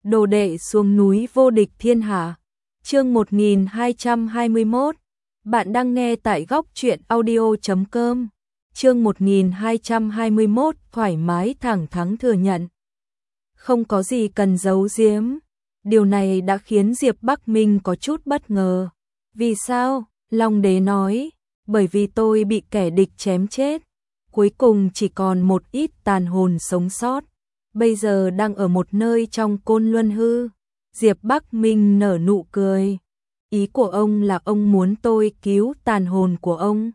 đồ đệ xuống núi vô địch thiên hạ. Chương 1221. Bạn đang nghe tại góc truyện audio.com. Chương 1221, thoải mái thẳng thắn thừa nhận. Không có gì cần giấu giếm. Điều này đã khiến Diệp Bắc Minh có chút bất ngờ. Vì sao? Long Đế nói, bởi vì tôi bị kẻ địch chém chết. Cuối cùng chỉ còn một ít tàn hồn sống sót. Bây giờ đang ở một nơi trong Côn Luân Hư. Diệp Bắc Minh nở nụ cười. Ý của ông là ông muốn tôi cứu tàn hồn của ông.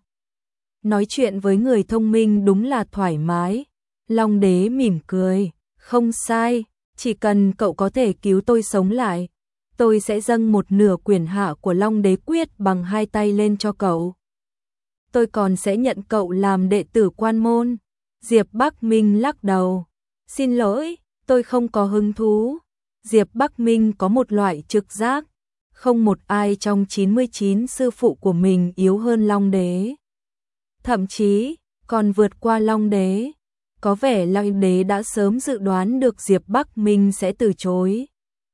Nói chuyện với người thông minh đúng là thoải mái. Long Đế mỉm cười. Không sai, chỉ cần cậu có thể cứu tôi sống lại, tôi sẽ dâng một nửa quyền hạ của Long Đế Quyết bằng hai tay lên cho cậu. Tôi còn sẽ nhận cậu làm đệ tử quan môn. Diệp Bắc Minh lắc đầu. Xin lỗi, tôi không có hứng thú. Diệp Bắc Minh có một loại trực giác. Không một ai trong 99 sư phụ của mình yếu hơn Long Đế. Thậm chí, còn vượt qua Long Đế. Có vẻ Long Đế đã sớm dự đoán được Diệp Bắc Minh sẽ từ chối.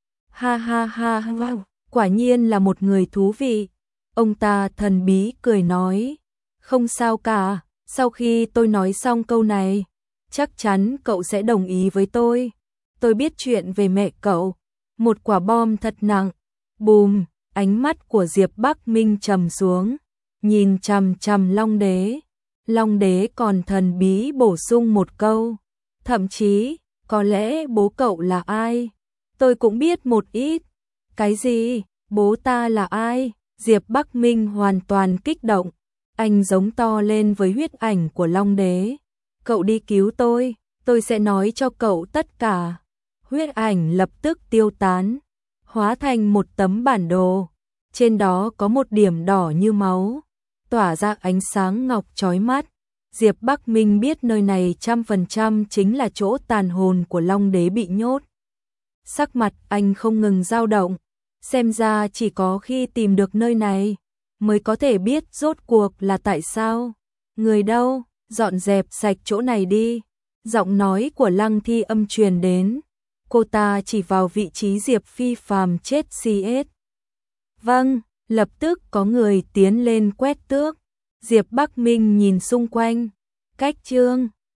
Ha ha ha, wow, quả nhiên là một người thú vị. Ông ta thần bí cười nói. Không sao cả, sau khi tôi nói xong câu này, chắc chắn cậu sẽ đồng ý với tôi. Tôi biết chuyện về mẹ cậu. Một quả bom thật nặng. Bùm, ánh mắt của Diệp Bắc Minh trầm xuống, nhìn chằm chằm Long Đế. Long Đế còn thần bí bổ sung một câu. Thậm chí, có lẽ bố cậu là ai? Tôi cũng biết một ít. Cái gì? Bố ta là ai? Diệp Bắc Minh hoàn toàn kích động. Anh giống to lên với huyết ảnh của Long Đế. Cậu đi cứu tôi sẽ nói cho cậu tất cả. Huyết ảnh lập tức tiêu tán, hóa thành một tấm bản đồ. Trên đó có một điểm đỏ như máu, tỏa ra ánh sáng ngọc chói mắt. Diệp Bắc Minh biết nơi này 100% chính là chỗ tàn hồn của Long Đế bị nhốt. Sắc mặt anh không ngừng dao động. Xem ra chỉ có khi tìm được nơi này mới có thể biết rốt cuộc là tại sao. Người đâu? Dọn dẹp sạch chỗ này đi. Giọng nói của Lăng Thi Âm truyền đến. Cô ta chỉ vào vị trí Diệp Phi Phàm chết CS. Vâng, lập tức có người tiến lên quét tước. Diệp Bắc Minh nhìn xung quanh. Cách chương